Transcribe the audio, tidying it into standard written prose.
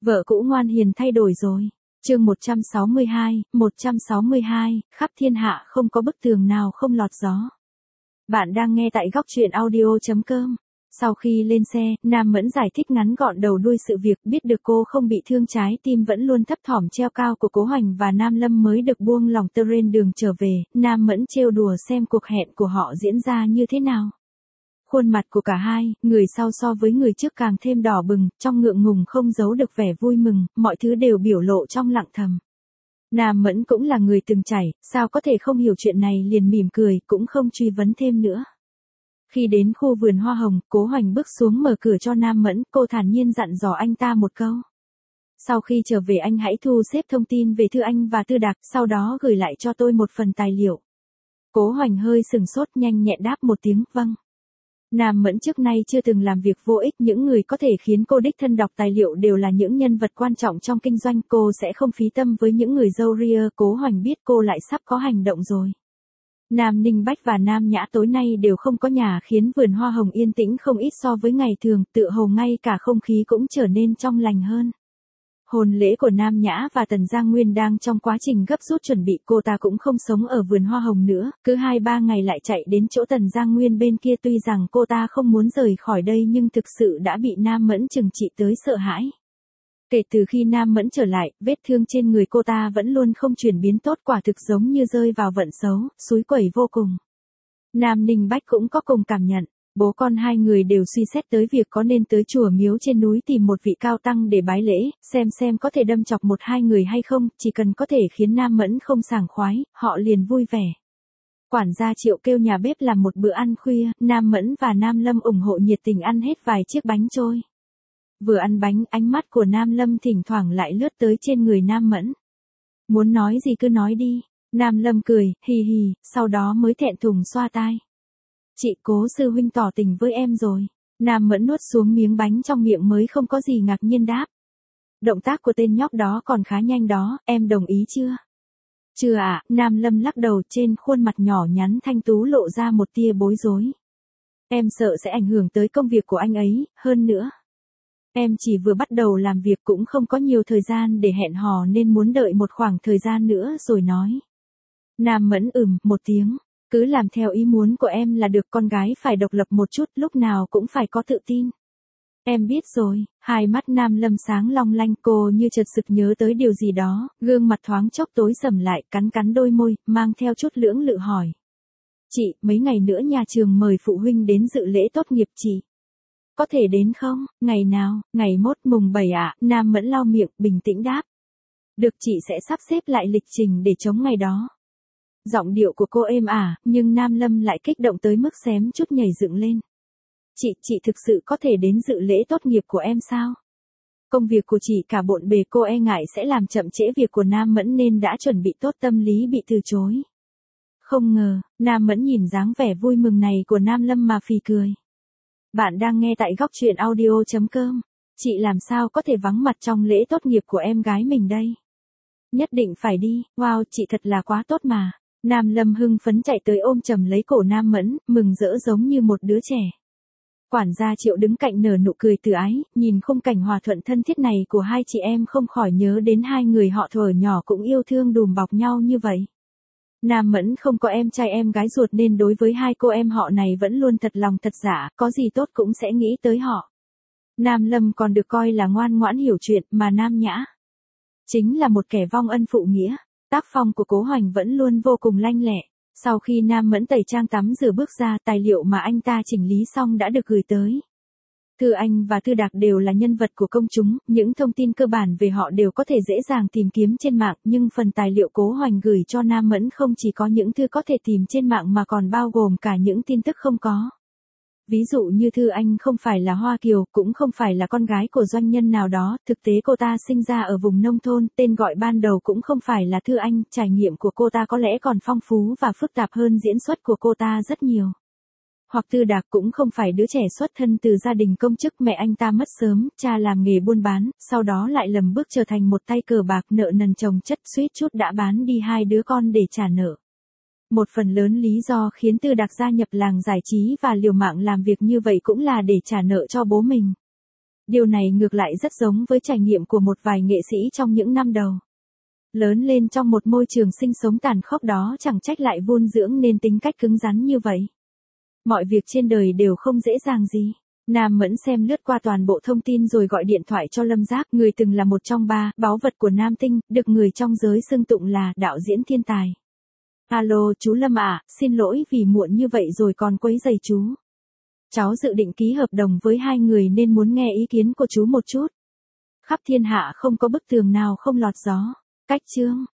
Vợ cũ ngoan hiền thay đổi rồi. Chương 162, khắp thiên hạ không có bức tường nào không lọt gió. Bạn đang nghe tại góc truyện audio.com. Sau khi lên xe, Nam Mẫn giải thích ngắn gọn đầu đuôi sự việc, biết được cô không bị thương trái tim vẫn luôn thấp thỏm treo cao của Cố Hoành và Nam Lâm mới được buông lòng trên đường trở về. Nam Mẫn trêu đùa xem cuộc hẹn của họ diễn ra như thế nào. Khuôn mặt của cả hai, người sau so với người trước càng thêm đỏ bừng, trong ngượng ngùng không giấu được vẻ vui mừng, mọi thứ đều biểu lộ trong lặng thầm. Nam Mẫn cũng là người từng trải, sao có thể không hiểu chuyện này, liền mỉm cười, cũng không truy vấn thêm nữa. Khi đến khu vườn hoa hồng, Cố Hoành bước xuống mở cửa cho Nam Mẫn, cô thản nhiên dặn dò anh ta một câu. Sau khi trở về anh hãy thu xếp thông tin về Thư Anh và Tư Đạc, sau đó gửi lại cho tôi một phần tài liệu. Cố Hoành hơi sừng sốt, nhanh nhẹn đáp một tiếng, vâng. Nam Mẫn trước nay chưa từng làm việc vô ích, những người có thể khiến cô đích thân đọc tài liệu đều là những nhân vật quan trọng trong kinh doanh, cô sẽ không phí tâm với những người râu ria. Cố Hoành biết cô lại sắp có hành động rồi. Nam Ninh Bách và Nam Nhã tối nay đều không có nhà, khiến vườn hoa hồng yên tĩnh không ít so với ngày thường, tựa hồ ngay cả không khí cũng trở nên trong lành hơn. Hôn lễ của Nam Nhã và Tần Giang Nguyên đang trong quá trình gấp rút chuẩn bị, cô ta cũng không sống ở vườn hoa hồng nữa, cứ 2-3 ngày lại chạy đến chỗ Tần Giang Nguyên bên kia. Tuy rằng cô ta không muốn rời khỏi đây nhưng thực sự đã bị Nam Mẫn trừng trị tới sợ hãi. Kể từ khi Nam Mẫn trở lại, vết thương trên người cô ta vẫn luôn không chuyển biến tốt, quả thực giống như rơi vào vận xấu, xúi quẩy vô cùng. Nam Ninh Bách cũng có cùng cảm nhận. Bố con hai người đều suy xét tới việc có nên tới chùa miếu trên núi tìm một vị cao tăng để bái lễ, xem có thể đâm chọc 1-2 người hay không, chỉ cần có thể khiến Nam Mẫn không sảng khoái, họ liền vui vẻ. Quản gia Triệu kêu nhà bếp làm một bữa ăn khuya, Nam Mẫn và Nam Lâm ủng hộ nhiệt tình ăn hết vài chiếc bánh trôi. Vừa ăn bánh, ánh mắt của Nam Lâm thỉnh thoảng lại lướt tới trên người Nam Mẫn. Muốn nói gì cứ nói đi. Nam Lâm cười, hì hì, sau đó mới thẹn thùng xoa tai. Chị, Cố sư huynh tỏ tình với em rồi. Nam Mẫn nuốt xuống miếng bánh trong miệng mới không có gì ngạc nhiên đáp. Động tác của tên nhóc đó còn khá nhanh đó, em đồng ý chưa? Chưa ạ. Nam Lâm lắc đầu, trên khuôn mặt nhỏ nhắn thanh tú lộ ra một tia bối rối. Em sợ sẽ ảnh hưởng tới công việc của anh ấy, hơn nữa. Em chỉ vừa bắt đầu làm việc cũng không có nhiều thời gian để hẹn hò nên muốn đợi một khoảng thời gian nữa rồi nói. Nam Mẫn một tiếng. Cứ làm theo ý muốn của em là được, con gái phải độc lập một chút, lúc nào cũng phải có tự tin. Em biết rồi. Hai mắt Nam Lâm sáng long lanh, cô như chợt sực nhớ tới điều gì đó, gương mặt thoáng chốc tối sầm lại, cắn đôi môi, mang theo chút lưỡng lự hỏi. Chị, mấy ngày nữa nhà trường mời phụ huynh đến dự lễ tốt nghiệp chị. Có thể đến không? Ngày nào? Ngày mốt mùng 7 ạ. Nam Mẫn lau miệng, bình tĩnh đáp. Được, chị sẽ sắp xếp lại lịch trình để chống ngày đó. Giọng điệu của cô êm ả, nhưng Nam Lâm lại kích động tới mức xém chút nhảy dựng lên. Chị thực sự có thể đến dự lễ tốt nghiệp của em sao? Công việc của chị cả bộn bề, cô e ngại sẽ làm chậm trễ việc của Nam Mẫn nên đã chuẩn bị tốt tâm lý bị từ chối. Không ngờ, Nam Mẫn nhìn dáng vẻ vui mừng này của Nam Lâm mà phì cười. Bạn đang nghe tại góc truyện audio.com. Chị làm sao có thể vắng mặt trong lễ tốt nghiệp của em gái mình đây? Nhất định phải đi, wow, chị thật là quá tốt mà. Nam Lâm hưng phấn chạy tới ôm chầm lấy cổ Nam Mẫn, mừng rỡ giống như một đứa trẻ. Quản gia Triệu đứng cạnh nở nụ cười từ ái, nhìn khung cảnh hòa thuận thân thiết này của hai chị em không khỏi nhớ đến hai người họ thuở nhỏ cũng yêu thương đùm bọc nhau như vậy. Nam Mẫn không có em trai em gái ruột nên đối với hai cô em họ này vẫn luôn thật lòng thật dạ, có gì tốt cũng sẽ nghĩ tới họ. Nam Lâm còn được coi là ngoan ngoãn hiểu chuyện, mà Nam Nhã chính là một kẻ vong ân phụ nghĩa. Tác phong của Cố Hoành vẫn luôn vô cùng lanh lẹ. Sau khi Nam Mẫn tẩy trang tắm rửa bước ra, tài liệu mà anh ta chỉnh lý xong đã được gửi tới. Thư Anh và Tư Đạc đều là nhân vật của công chúng, những thông tin cơ bản về họ đều có thể dễ dàng tìm kiếm trên mạng, nhưng phần tài liệu Cố Hoành gửi cho Nam Mẫn không chỉ có những thư có thể tìm trên mạng mà còn bao gồm cả những tin tức không có. Ví dụ như Thư Anh không phải là Hoa Kiều, cũng không phải là con gái của doanh nhân nào đó, thực tế cô ta sinh ra ở vùng nông thôn, tên gọi ban đầu cũng không phải là Thư Anh, trải nghiệm của cô ta có lẽ còn phong phú và phức tạp hơn diễn xuất của cô ta rất nhiều. Hoặc Tư Đạc cũng không phải đứa trẻ xuất thân từ gia đình công chức, mẹ anh ta mất sớm, cha làm nghề buôn bán, sau đó lại lầm bước trở thành một tay cờ bạc, nợ nần chồng chất, suýt chút đã bán đi 2 đứa con để trả nợ. Một phần lớn lý do khiến Tư Đạc gia nhập làng giải trí và liều mạng làm việc như vậy cũng là để trả nợ cho bố mình. Điều này ngược lại rất giống với trải nghiệm của một vài nghệ sĩ trong những năm đầu. Lớn lên trong một môi trường sinh sống tàn khốc đó chẳng trách lại vun dưỡng nên tính cách cứng rắn như vậy. Mọi việc trên đời đều không dễ dàng gì. Nam Mẫn xem lướt qua toàn bộ thông tin rồi gọi điện thoại cho Lâm Giác, người từng là một trong ba báu vật của Nam Tinh, được người trong giới xưng tụng là đạo diễn thiên tài. Alo, chú Lâm ạ, xin lỗi vì muộn như vậy rồi còn quấy rầy chú. Cháu dự định ký hợp đồng với hai người nên muốn nghe ý kiến của chú một chút. Khắp thiên hạ không có bức tường nào không lọt gió. Cách chương